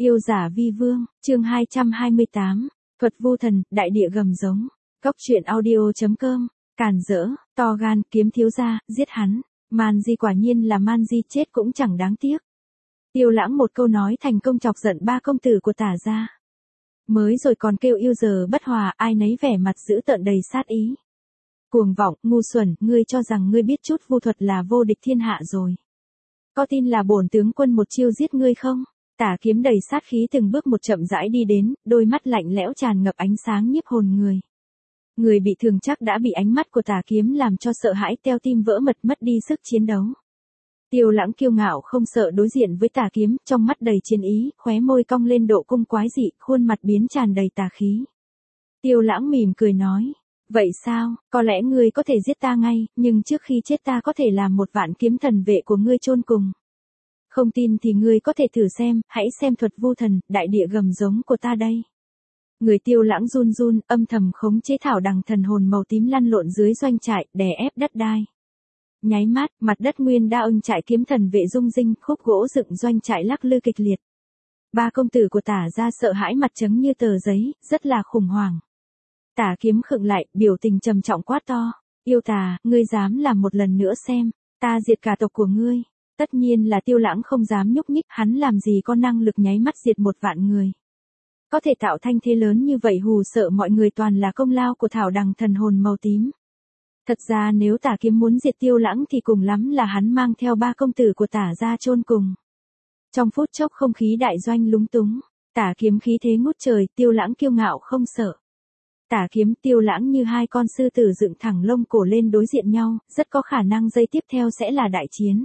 Yêu giả vi vương, chương 228, thuật vu thần, đại địa gầm giống. Cốc truyện audio.com, càn rỡ, to gan, kiếm thiếu gia, giết hắn. Man Di quả nhiên là Man Di, chết cũng chẳng đáng tiếc. Tiêu Lãng một câu nói thành công chọc giận ba công tử của Tả gia. Mới rồi còn kêu yêu giờ bất hòa, ai nấy vẻ mặt dữ tợn đầy sát ý. Cuồng vọng, ngu xuẩn, ngươi cho rằng ngươi biết chút vu thuật là vô địch thiên hạ rồi. Có tin là bổn tướng quân một chiêu giết ngươi không? Tả Kiếm đầy sát khí từng bước một chậm rãi đi đến, đôi mắt lạnh lẽo tràn ngập ánh sáng nhiếp hồn người. Người bị thương chắc đã bị ánh mắt của Tả Kiếm làm cho sợ hãi teo tim vỡ mật, mất đi sức chiến đấu. Tiêu Lãng kiêu ngạo không sợ đối diện với Tả Kiếm, trong mắt đầy chiến ý, khóe môi cong lên độ cung quái dị, khuôn mặt biến tràn đầy tà khí. Tiêu Lãng mỉm cười nói, vậy sao, có lẽ ngươi có thể giết ta ngay, nhưng trước khi chết ta có thể làm một vạn kiếm thần vệ của ngươi chôn cùng. Không tin thì ngươi có thể thử xem, hãy xem thuật vu thần, đại địa gầm giống của ta đây. Người Tiêu Lãng run run, âm thầm khống chế thảo đằng thần hồn màu tím lăn lộn dưới doanh trại, đè ép đất đai. Nháy mắt, mặt đất nguyên đa ưng trại kiếm thần vệ rung rinh, khúc gỗ dựng doanh trại lắc lư kịch liệt. Ba công tử của Tả gia sợ hãi mặt trắng như tờ giấy, rất là khủng hoảng. Tả Kiếm khựng lại, biểu tình trầm trọng quát to, yêu Tà, ngươi dám làm một lần nữa xem, ta diệt cả tộc của ngươi. Tất nhiên là Tiêu Lãng không dám nhúc nhích, hắn làm gì có năng lực nháy mắt diệt một vạn người. Có thể tạo thanh thế lớn như vậy hù sợ mọi người toàn là công lao của thảo đằng thần hồn màu tím. Thật ra nếu Tả Kiếm muốn diệt Tiêu Lãng thì cùng lắm là hắn mang theo ba công tử của Tả gia chôn cùng. Trong phút chốc không khí đại doanh lúng túng, Tả Kiếm khí thế ngút trời, Tiêu Lãng kiêu ngạo không sợ. Tả Kiếm, Tiêu Lãng như hai con sư tử dựng thẳng lông cổ lên đối diện nhau, rất có khả năng giây tiếp theo sẽ là đại chiến.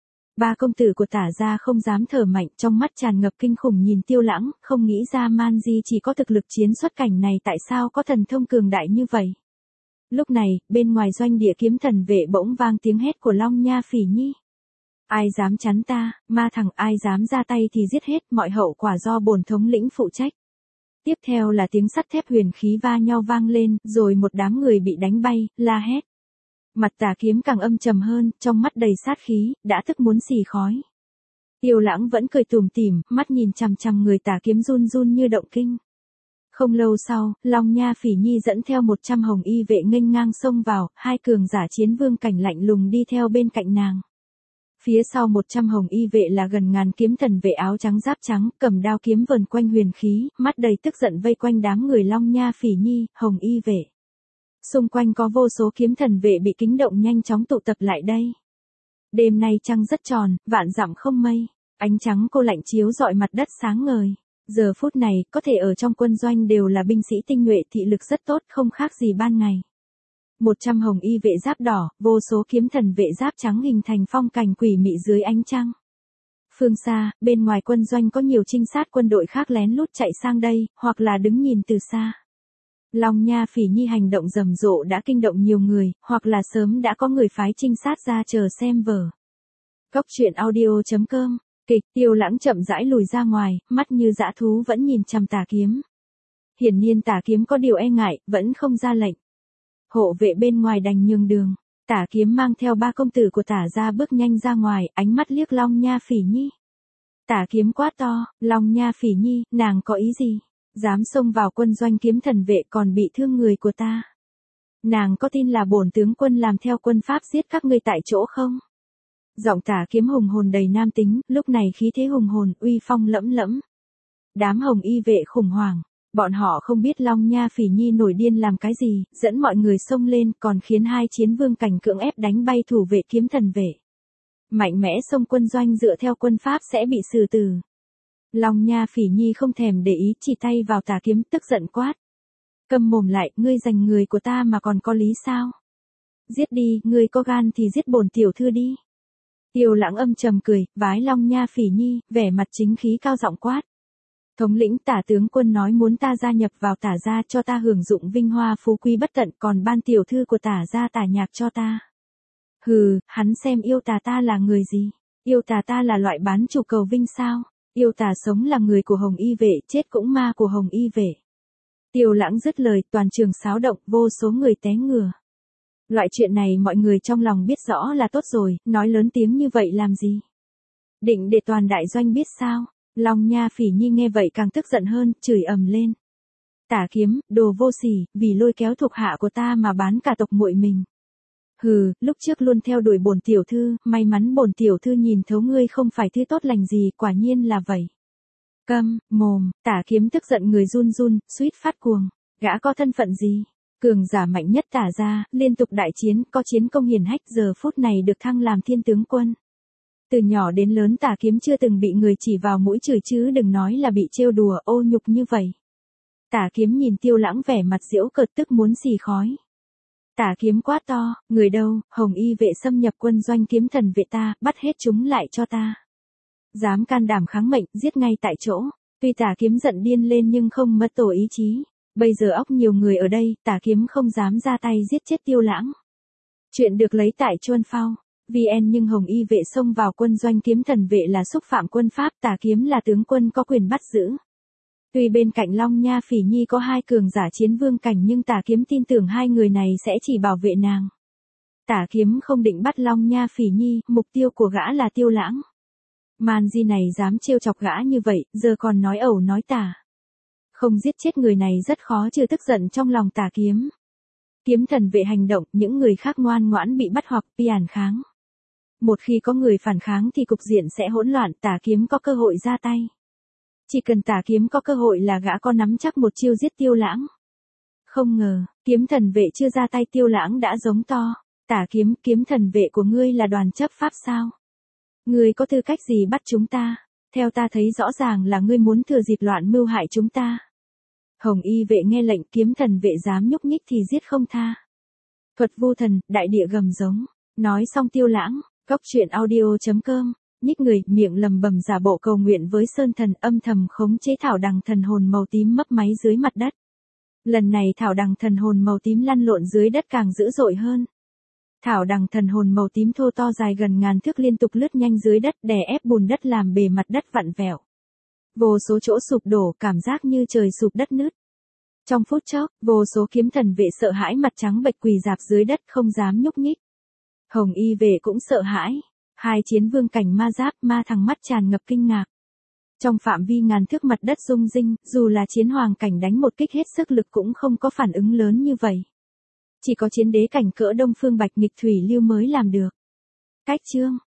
Ba công tử của Tả gia không dám thở mạnh, trong mắt tràn ngập kinh khủng nhìn Tiêu Lãng, không nghĩ ra Man Di chỉ có thực lực chiến xuất cảnh này tại sao có thần thông cường đại như vậy. Lúc này, bên ngoài doanh địa kiếm thần vệ bỗng vang tiếng hét của Long Nha Phỉ Nhi. Ai dám chắn ta, ma thằng ai dám ra tay thì giết hết, mọi hậu quả do bổn thống lĩnh phụ trách. Tiếp theo là tiếng sắt thép huyền khí va nhau vang lên, rồi một đám người bị đánh bay, la hét. Mặt Tả Kiếm càng âm trầm hơn, trong mắt đầy sát khí, đã tức muốn xì khói. Tiêu Lãng vẫn cười tủm tỉm, mắt nhìn chằm chằm người Tả Kiếm run run như động kinh. Không lâu sau, Long Nha Phỉ Nhi dẫn theo 100 hồng y vệ nghênh ngang xông vào, hai cường giả chiến vương cảnh lạnh lùng đi theo bên cạnh nàng. Phía sau 100 hồng y vệ là gần ngàn kiếm thần vệ áo trắng giáp trắng, cầm đao kiếm vờn quanh huyền khí, mắt đầy tức giận vây quanh đám người Long Nha Phỉ Nhi, hồng y vệ. Xung quanh có vô số kiếm thần vệ bị kinh động nhanh chóng tụ tập lại đây. Đêm nay trăng rất tròn, vạn dặm không mây, ánh trắng cô lạnh chiếu rọi mặt đất sáng ngời. Giờ phút này, có thể ở trong quân doanh đều là binh sĩ tinh nhuệ, thị lực rất tốt, không khác gì ban ngày. 100 hồng y vệ giáp đỏ, vô số kiếm thần vệ giáp trắng hình thành phong cảnh quỷ mị dưới ánh trăng. Phương xa, bên ngoài quân doanh có nhiều trinh sát quân đội khác lén lút chạy sang đây, hoặc là đứng nhìn từ xa. Long Nha Phỉ Nhi hành động rầm rộ đã kinh động nhiều người, hoặc là sớm đã có người phái trinh sát ra chờ xem vở. Cốc truyện audio.com, kịch. Tiêu Lãng chậm rãi lùi ra ngoài, mắt như dã thú vẫn nhìn chằm Tả Kiếm. Hiển nhiên Tả Kiếm có điều e ngại, vẫn không ra lệnh. Hộ vệ bên ngoài đành nhường đường. Tả Kiếm mang theo ba công tử của Tả gia bước nhanh ra ngoài, ánh mắt liếc Long Nha Phỉ Nhi. Tả Kiếm quát to, Long Nha Phỉ Nhi, nàng có ý gì? Dám xông vào quân doanh kiếm thần vệ còn bị thương người của ta. Nàng có tin là bổn tướng quân làm theo quân pháp giết các ngươi tại chỗ không? Giọng Tả Kiếm hùng hồn đầy nam tính, lúc này khí thế hùng hồn, uy phong lẫm lẫm. Đám hồng y vệ khủng hoảng, bọn họ không biết Long Nha Phỉ Nhi nổi điên làm cái gì, dẫn mọi người xông lên, còn khiến hai chiến vương cảnh cưỡng ép đánh bay thủ vệ kiếm thần vệ. Mạnh mẽ xông quân doanh dựa theo quân pháp sẽ bị xử tử. Long Nha Phỉ Nhi không thèm để ý, chỉ tay vào Tả Kiếm tức giận quát. Câm mồm lại, ngươi giành người của ta mà còn có lý sao? Giết đi, ngươi có gan thì giết bổn tiểu thư đi. Tiêu Lãng âm trầm cười, vái Long Nha Phỉ Nhi, vẻ mặt chính khí cao giọng quát. Thống lĩnh Tả tướng quân nói muốn ta gia nhập vào Tả gia cho ta hưởng dụng vinh hoa phú quý bất tận, còn ban tiểu thư của Tả gia Tả Nhạc cho ta. Hừ, hắn xem yêu Tả ta là người gì? Yêu Tả ta là loại bán chủ cầu vinh sao? Yêu Tả sống là người của hồng y vệ, chết cũng ma của hồng y vệ. Tiêu Lãng dứt lời, toàn trường xáo động, vô số người té ngửa. Loại chuyện này mọi người trong lòng biết rõ là tốt rồi, nói lớn tiếng như vậy làm gì? Định để toàn đại doanh biết sao? Long Nha Phỉ Nhi nghe vậy càng tức giận hơn, chửi ầm lên. Tả Kiếm, đồ vô sỉ, vì lôi kéo thuộc hạ của ta mà bán cả tộc muội mình. Hừ, lúc trước luôn theo đuổi bổn tiểu thư, may mắn bổn tiểu thư nhìn thấu ngươi không phải thứ tốt lành gì, quả nhiên là vậy. Câm, mồm, Tả Kiếm tức giận người run run, suýt phát cuồng. Gã có thân phận gì? Cường giả mạnh nhất Tả gia, liên tục đại chiến, có chiến công hiển hách, giờ phút này được thăng làm thiên tướng quân. Từ nhỏ đến lớn Tả Kiếm chưa từng bị người chỉ vào mũi chửi chứ đừng nói là bị trêu đùa ô nhục như vậy. Tả Kiếm nhìn Tiêu Lãng vẻ mặt giễu cợt tức muốn xì khói. Tả Kiếm quát to, người đâu, Hồng Y vệ xâm nhập quân doanh Kiếm Thần vệ ta, bắt hết chúng lại cho ta. Dám can đảm kháng mệnh, giết ngay tại chỗ. Tuy Tả Kiếm giận điên lên nhưng không mất tổ ý chí. Bây giờ óc nhiều người ở đây, Tả Kiếm không dám ra tay giết chết Tiêu Lãng. Chuyện được lấy tại Chuân Phao. VN nhưng Hồng Y vệ xông vào quân doanh Kiếm Thần vệ là xúc phạm quân pháp, Tả Kiếm là tướng quân có quyền bắt giữ. Tuy bên cạnh Long Nha Phỉ Nhi có hai cường giả chiến vương cảnh nhưng Tả Kiếm tin tưởng hai người này sẽ chỉ bảo vệ nàng. Tả Kiếm không định bắt Long Nha Phỉ Nhi, mục tiêu của gã là Tiêu Lãng. Man Di này dám trêu chọc gã như vậy, giờ còn nói ẩu nói tả. Không giết chết người này rất khó trừ tức giận trong lòng Tả Kiếm. Kiếm Thần vệ hành động, những người khác ngoan ngoãn bị bắt hoặc phản kháng. Một khi có người phản kháng thì cục diện sẽ hỗn loạn, Tả Kiếm có cơ hội ra tay. Chỉ cần Tả Kiếm có cơ hội là gã có nắm chắc một chiêu giết Tiêu Lãng. Không ngờ, Kiếm Thần vệ chưa ra tay Tiêu Lãng đã giống to. Tả Kiếm, Kiếm Thần vệ của ngươi là đoàn chấp pháp sao? Ngươi có tư cách gì bắt chúng ta? Theo ta thấy rõ ràng là ngươi muốn thừa dịp loạn mưu hại chúng ta. Hồng Y vệ nghe lệnh Kiếm Thần vệ dám nhúc nhích thì giết không tha. Thuật vu thần, đại địa gầm giống. Nói xong Tiêu Lãng, Cốc truyện audio.com. Nhích người, miệng lầm bầm giả bộ cầu nguyện với Sơn Thần âm thầm khống chế thảo đằng thần hồn màu tím mấp máy dưới mặt đất. Lần này thảo đằng thần hồn màu tím lăn lộn dưới đất càng dữ dội hơn. Thảo đằng thần hồn màu tím thô to dài gần ngàn thước liên tục lướt nhanh dưới đất đè ép bùn đất làm bề mặt đất vặn vẹo. Vô số chỗ sụp đổ cảm giác như trời sụp đất nứt. Trong phút chốc, vô số kiếm thần vệ sợ hãi mặt trắng bệch quỳ rạp dưới đất không dám nhúc nhích. Hồng Y vệ cũng sợ hãi. Hai chiến vương cảnh ma giáp ma thằng mắt tràn ngập kinh ngạc. Trong phạm vi ngàn thước mặt đất rung rinh, dù là chiến hoàng cảnh đánh một kích hết sức lực cũng không có phản ứng lớn như vậy. Chỉ có chiến đế cảnh cỡ Đông Phương Bạch Nghịch Thủy Lưu mới làm được. Cách chương